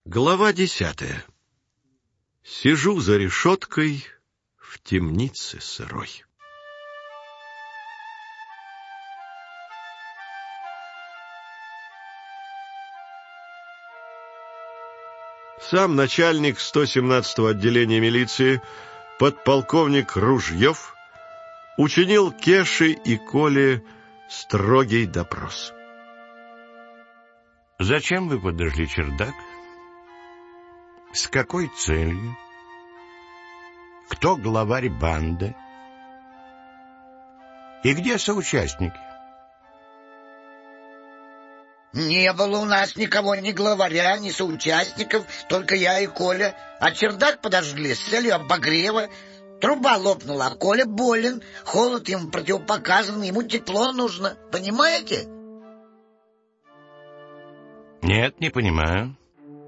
Глава 10. Сижу за решеткой в темнице сырой. Сам начальник 117-го отделения милиции, подполковник Ружьев, учинил Кеше и Коле строгий допрос. Зачем вы подожгли чердак? С какой целью? Кто главарь банды? И где соучастники? Не было у нас никого, ни главаря, ни соучастников, только я и Коля. А чердак подожгли с целью обогрева. Труба лопнула, а Коля болен, холод ему противопоказан, ему тепло нужно. Понимаете? Нет, не понимаю.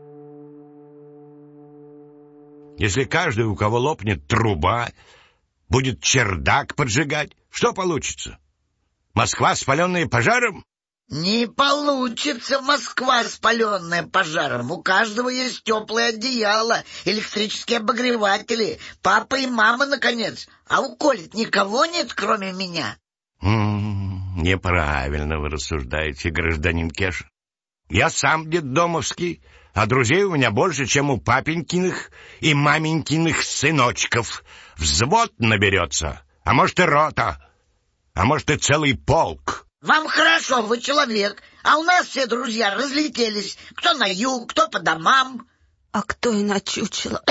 Если каждый, у кого лопнет труба, будет чердак поджигать, что получится? Москва, спаленная пожаром? Не получится Москва, спаленная пожаром. У каждого есть теплое одеяло, электрические обогреватели, папа и мама, наконец. А у Коли никого нет, кроме меня. Неправильно вы рассуждаете, гражданин Кеша. Я сам детдомовский, а друзей у меня больше, чем у папенькиных и маменькиных сыночков. Взвод наберется, а может и рота, а может и целый полк. Вам хорошо, вы человек, а у нас все друзья разлетелись. Кто на юг, кто по домам. А кто и на чучело.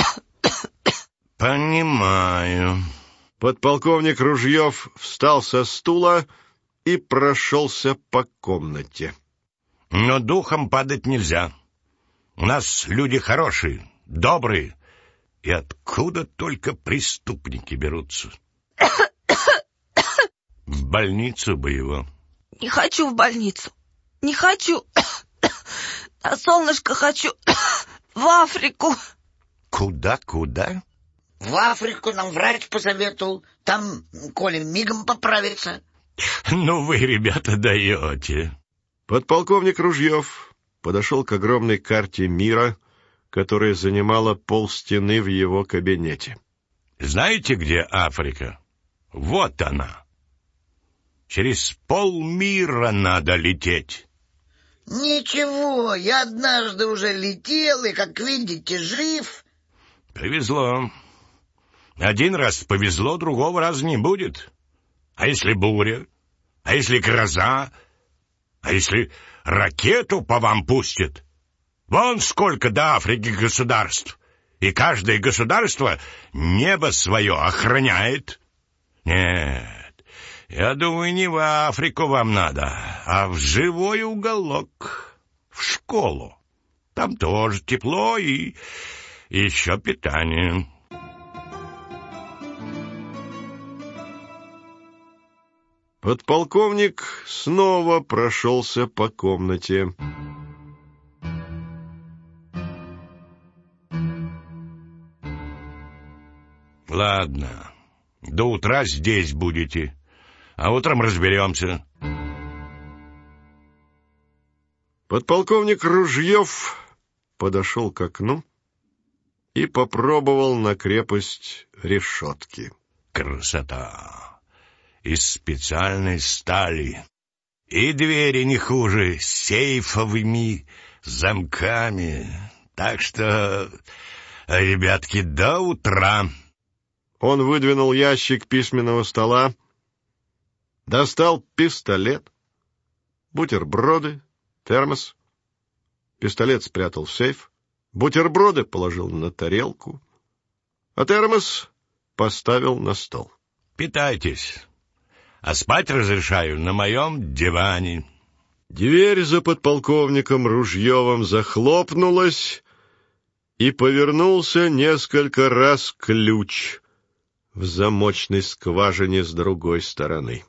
Понимаю. Подполковник Ружьев встал со стула и прошелся по комнате. Но духом падать нельзя. У нас люди хорошие, добрые. И откуда только преступники берутся? В больницу бы его. Не хочу в больницу. Не хочу. На солнышко хочу. В Африку. Куда? В Африку нам врач посоветовал. Там Коля мигом поправится. Ну вы, ребята, даете. Подполковник Ружьев подошел к огромной карте мира, которая занимала полстены в его кабинете. Знаете, где Африка? Вот она. Через полмира надо лететь. Ничего, я однажды уже летел, и, как видите, жив. Повезло. Один раз повезло, другого раза не будет. А если буря? А если гроза? А если ракету по вам пустят? Вон сколько до Африки государств. И каждое государство небо свое охраняет. Нет. Я думаю, не в Африку вам надо, а в живой уголок, в школу. Там тоже тепло и еще питание. Подполковник снова прошелся по комнате. Ладно, до утра здесь будете. А утром разберемся. Подполковник Ружьев подошел к окну и попробовал на крепость решетки. Красота! Из специальной стали. И двери не хуже, с сейфовыми замками. Так что, ребятки, до утра. Он выдвинул ящик письменного стола, достал пистолет, бутерброды, термос. Пистолет спрятал в сейф, бутерброды положил на тарелку, а термос поставил на стол. Питайтесь, а спать разрешаю на моем диване. Дверь за подполковником Ружьевым захлопнулась, и повернулся несколько раз ключ в замочной скважине с другой стороны.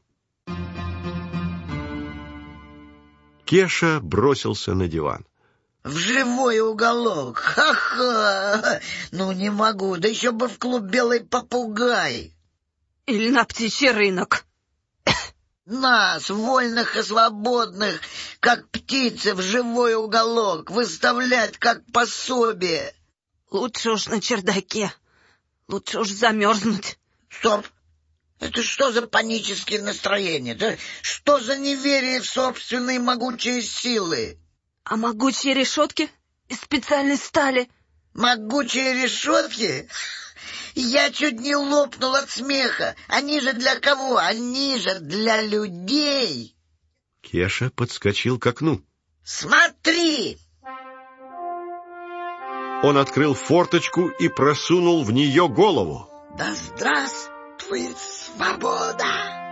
Кеша бросился на диван. В живой уголок! Ха-ха! Ну, не могу, да еще бы в клуб «Белый попугай». Или на птичий рынок. Нас, вольных и свободных, как птицы в живой уголок, выставлять как пособие. Лучше уж на чердаке. Лучше уж замерзнуть. Стоп! Это что за панические настроения? Это что за неверие в собственные могучие силы? А могучие решетки из специальной стали? Могучие решетки? Я чуть не лопнул от смеха. Они же для кого? Они же для людей. Кеша подскочил к окну. Смотри! Он открыл форточку и просунул в нее голову. Да здравствует свобода!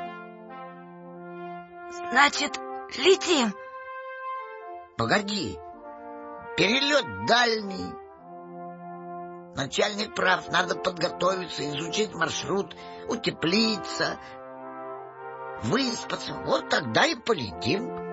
Значит, летим. Погоди, перелет дальний. Начальник прав, надо подготовиться, изучить маршрут, утеплиться, выспаться. Вот тогда и полетим.